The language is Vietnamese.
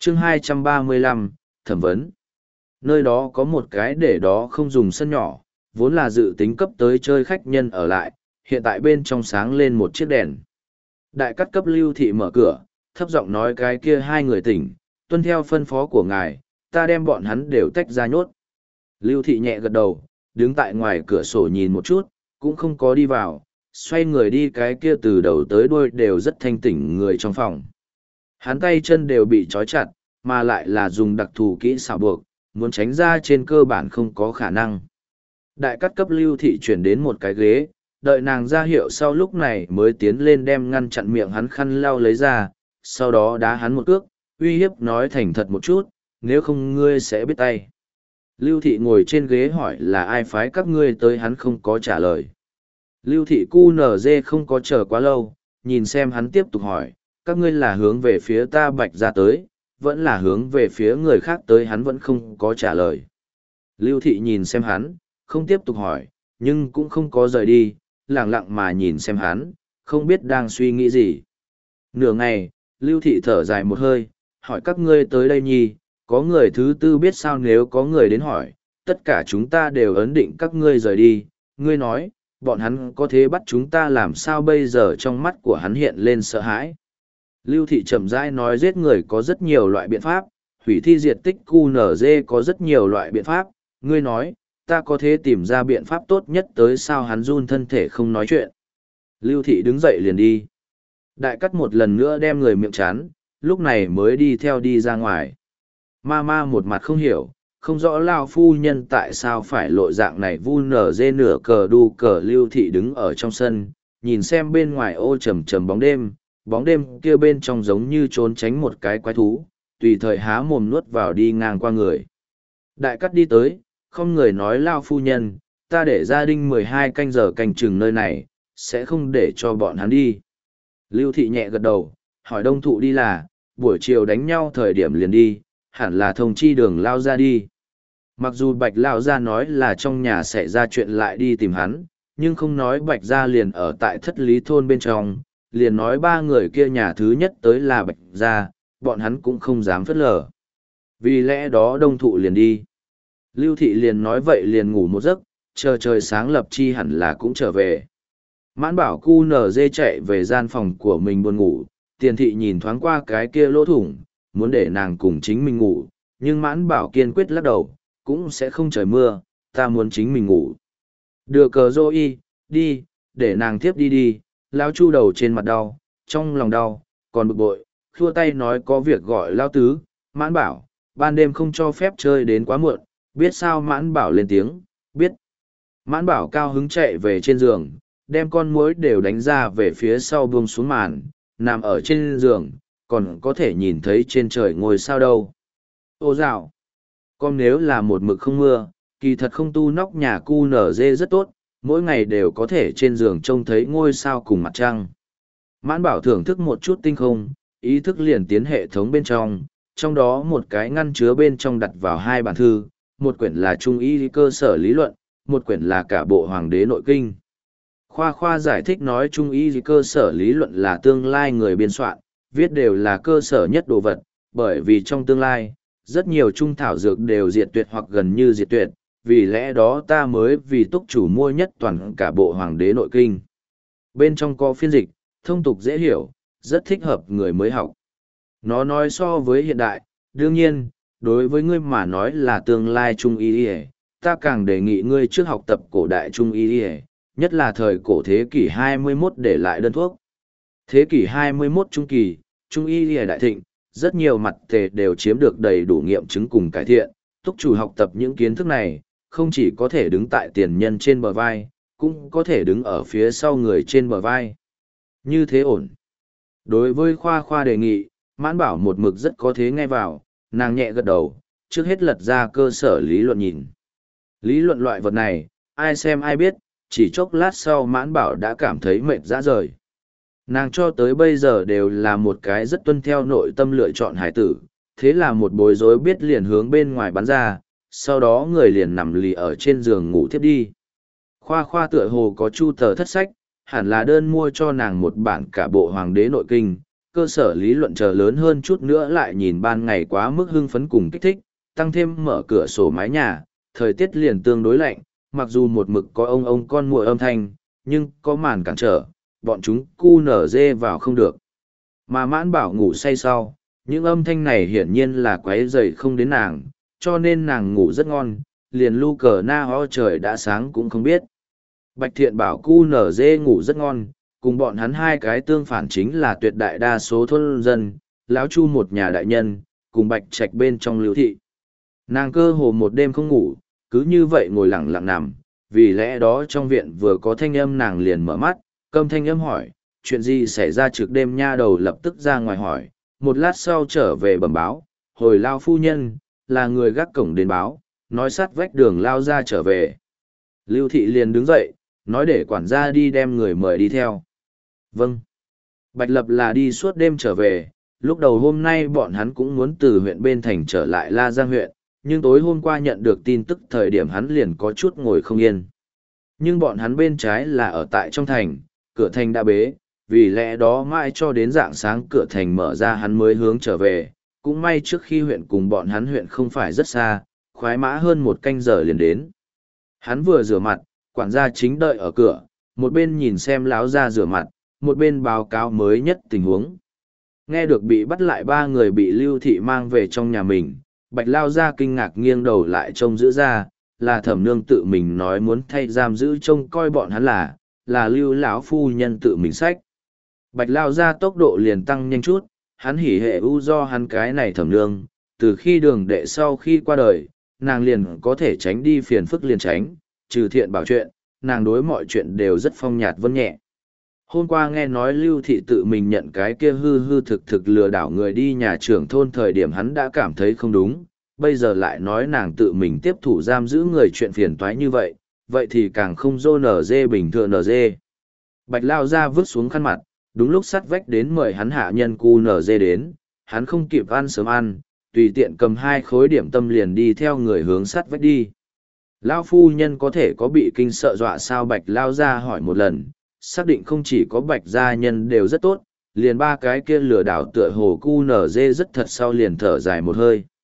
chương 235, thẩm vấn. Nơi đó có một cái để đó không dùng sân nhỏ, vốn là dự tính cấp tới chơi khách nhân ở lại, hiện tại bên trong sáng lên một chiếc đèn. Đại cắt cấp Lưu Thị mở cửa, thấp giọng nói cái kia hai người tỉnh, tuân theo phân phó của ngài, ta đem bọn hắn đều tách ra nhốt. Lưu Thị nhẹ gật đầu, đứng tại ngoài cửa sổ nhìn một chút, cũng không có đi vào, xoay người đi cái kia từ đầu tới đuôi đều rất thanh tỉnh người trong phòng. Hắn tay chân đều bị trói chặt, mà lại là dùng đặc thù kỹ xảo buộc, muốn tránh ra trên cơ bản không có khả năng. Đại cắt cấp Lưu Thị chuyển đến một cái ghế, đợi nàng ra hiệu sau lúc này mới tiến lên đem ngăn chặn miệng hắn khăn lau lấy ra, sau đó đá hắn một cước, uy hiếp nói thành thật một chút, nếu không ngươi sẽ biết tay. Lưu Thị ngồi trên ghế hỏi là ai phái các ngươi tới, hắn không có trả lời. Lưu Thị QNZ không có chờ quá lâu, nhìn xem hắn tiếp tục hỏi, các ngươi là hướng về phía ta Bạch ra tới, vẫn là hướng về phía người khác tới, hắn vẫn không có trả lời. Lưu Thị nhìn xem hắn, không tiếp tục hỏi, nhưng cũng không có rời đi, lặng lặng mà nhìn xem hắn, không biết đang suy nghĩ gì. Nửa ngày, Lưu Thị thở dài một hơi, hỏi các ngươi tới đây nhi, có người thứ tư biết sao, nếu có người đến hỏi, tất cả chúng ta đều ấn định các ngươi rời đi, ngươi nói, bọn hắn có thế bắt chúng ta làm sao bây giờ? Trong mắt của hắn hiện lên sợ hãi. Lưu Thị chậm rãi nói, giết người có rất nhiều loại biện pháp, hủy thi diệt tích QNZ có rất nhiều loại biện pháp, ngươi nói, ta có thể tìm ra biện pháp tốt nhất tới sao? Hắn run thân thể không nói chuyện. Lưu Thị đứng dậy liền đi. Đại cắt một lần nữa đem người miệng chán, lúc này mới đi theo đi ra ngoài. Ma một mặt không hiểu, không rõ lao phu nhân tại sao phải lội dạng này vu nở dê nửa cờ đu cờ. Lưu Thị đứng ở trong sân, nhìn xem bên ngoài ô trầm trầm bóng đêm kia bên trong giống như trốn tránh một cái quái thú, tùy thời há mồm nuốt vào đi ngang qua người. Đại cắt đi tới, không người nói, lao phu nhân, ta để gia đình 12 canh giờ canh chừng nơi này, sẽ không để cho bọn hắn đi. Lưu Thị nhẹ gật đầu, hỏi Đông Thụ đi là, buổi chiều đánh nhau thời điểm liền đi, hẳn là thông chi Đường lao ra đi. Mặc dù Bạch lao ra nói là trong nhà xảy ra chuyện lại đi tìm hắn, nhưng không nói Bạch gia liền ở tại Thất Lý thôn bên trong, liền nói ba người kia nhà thứ nhất tới là Bạch gia, bọn hắn cũng không dám phớt lờ. Vì lẽ đó Đông Thụ liền đi. Lưu Thị liền nói vậy liền ngủ một giấc, chờ trời sáng lập chi hẳn là cũng trở về. Mãn Bảo QNZ chạy về gian phòng của mình buồn ngủ, Tiền Thị nhìn thoáng qua cái kia lỗ thủng, muốn để nàng cùng chính mình ngủ, nhưng Mãn Bảo kiên quyết lắc đầu, cũng sẽ không trời mưa, ta muốn chính mình ngủ. Đưa cờ dô y, đi, để nàng tiếp đi đi. Lao Chu đầu trên mặt đau, trong lòng đau, còn bực bội, khua tay nói có việc gọi Lao Tứ. Mãn Bảo, ban đêm không cho phép chơi đến quá muộn, biết sao? Mãn Bảo lên tiếng, biết. Mãn Bảo cao hứng chạy về trên giường, đem con muỗi đều đánh ra về phía sau, buông xuống màn, nằm ở trên giường, còn có thể nhìn thấy trên trời ngôi sao đâu. Ô dạo, con nếu là một mực không mưa, kỳ thật không tu nóc nhà cu nở dê rất tốt, mỗi ngày đều có thể trên giường trông thấy ngôi sao cùng mặt trăng. Mãn Bảo thưởng thức một chút tinh không, ý thức liền tiến hệ thống bên trong đó một cái ngăn chứa bên trong đặt vào hai bản thư, một quyển là Trung y cơ sở lý luận, một quyển là cả bộ Hoàng đế nội kinh. Khoa giải thích nói Trung y cơ sở lý luận là tương lai người biên soạn, viết đều là cơ sở nhất đồ vật, bởi vì trong tương lai, rất nhiều trung thảo dược đều diệt tuyệt hoặc gần như diệt tuyệt, vì lẽ đó ta mới vì túc chủ mua nhất toàn cả bộ Hoàng đế nội kinh. Bên trong có phiên dịch, thông tục dễ hiểu, rất thích hợp người mới học. Nó nói so với hiện đại, đương nhiên, đối với ngươi mà nói là tương lai Trung y, ta càng đề nghị ngươi trước học tập cổ đại Trung y, nhất là thời cổ thế kỷ 21 để lại đơn thuốc. Thế kỷ 21 trung kỳ, Trung y đại thịnh, rất nhiều mặt tề đều chiếm được đầy đủ nghiệm chứng cùng cải thiện. Túc chủ học tập những kiến thức này, không chỉ có thể đứng tại tiền nhân trên bờ vai, cũng có thể đứng ở phía sau người trên bờ vai. Như thế ổn. Đối với Khoa đề nghị, Mãn Bảo một mực rất có thế nghe vào, nàng nhẹ gật đầu, trước hết lật ra cơ sở lý luận nhìn. Lý luận loại vật này, ai xem ai biết, chỉ chốc lát sau Mãn Bảo đã cảm thấy mệt rã rời. Nàng cho tới bây giờ đều là một cái rất tuân theo nội tâm lựa chọn hải tử, thế là một bối rối biết liền hướng bên ngoài bắn ra, sau đó người liền nằm lì ở trên giường ngủ thiếp đi. Khoa tựa hồ có chu tờ thất sách, hẳn là đơn mua cho nàng một bản cả bộ Hoàng đế nội kinh, cơ sở lý luận chờ lớn hơn chút nữa lại nhìn ban ngày quá mức hưng phấn cùng kích thích, tăng thêm mở cửa sổ mái nhà, thời tiết liền tương đối lạnh, mặc dù một mực có ông con muội âm thanh, nhưng có màn cản trở, bọn chúng cu nở dê vào không được. Mà Mãn Bảo ngủ say sau, những âm thanh này hiển nhiên là quấy rầy không đến nàng, cho nên nàng ngủ rất ngon, liền lu cờ na ho trời đã sáng cũng không biết. Bạch Thiện Bảo cu nở dê ngủ rất ngon, cùng bọn hắn hai cái tương phản chính là tuyệt đại đa số thôn dân, lão Chu một nhà đại nhân, cùng Bạch Trạch bên trong Lưu thị. Nàng cơ hồ một đêm không ngủ, cứ như vậy ngồi lặng lặng nằm, vì lẽ đó trong viện vừa có thanh âm nàng liền mở mắt, câm thanh âm hỏi, chuyện gì xảy ra trực đêm nha đầu lập tức ra ngoài hỏi, một lát sau trở về bẩm báo, hồi lao phu nhân, là người gác cổng đến báo, nói sát vách đường lao ra trở về. Lưu thị liền đứng dậy, nói để quản gia đi đem người mời đi theo. Vâng. Bạch Lập là đi suốt đêm trở về, lúc đầu hôm nay bọn hắn cũng muốn từ huyện bên thành trở lại La Giang huyện, nhưng tối hôm qua nhận được tin tức thời điểm hắn liền có chút ngồi không yên. Nhưng bọn hắn bên trái là ở tại trong thành, cửa thành đã bế, vì lẽ đó mãi cho đến rạng sáng cửa thành mở ra hắn mới hướng trở về, cũng may trước khi huyện cùng bọn hắn huyện không phải rất xa, khoái mã hơn một canh giờ liền đến. Hắn vừa rửa mặt, quản gia chính đợi ở cửa, một bên nhìn xem láo ra rửa mặt, một bên báo cáo mới nhất tình huống. Nghe được bị bắt lại 3 người bị Lưu thị mang về trong nhà mình, Bạch lao ra kinh ngạc nghiêng đầu lại trông giữ ra, là Thẩm nương tự mình nói muốn thay giam giữ trông coi bọn hắn là Lưu lão phu nhân tự mình sách. Bạch lao ra tốc độ liền tăng nhanh chút, hắn hỉ hệ u do hắn cái này Thẩm nương, từ khi đường đệ sau khi qua đời, nàng liền có thể tránh đi phiền phức liền tránh, trừ thiện bảo chuyện, nàng đối mọi chuyện đều rất phong nhạt vân nhẹ. Hôm qua nghe nói Lưu thị tự mình nhận cái kia hư hư thực thực lừa đảo người đi nhà trưởng thôn thời điểm hắn đã cảm thấy không đúng, bây giờ lại nói nàng tự mình tiếp thủ giam giữ người chuyện phiền toái như vậy, vậy thì càng không dô nở dê bình thường nở dê. Bạch lao ra vứt xuống khăn mặt, đúng lúc sắt vách đến mời hắn hạ nhân cu nở dê đến, hắn không kịp ăn sớm ăn, tùy tiện cầm 2 khối điểm tâm liền đi theo người hướng sắt vách đi. Lao phu nhân có thể có bị kinh sợ dọa sao? Bạch lao ra hỏi một lần, xác định không chỉ có Bạch gia nhân đều rất tốt, liền 3 cái kia lừa đảo tựa hồ cu nở dê rất thật sau liền thở dài một hơi.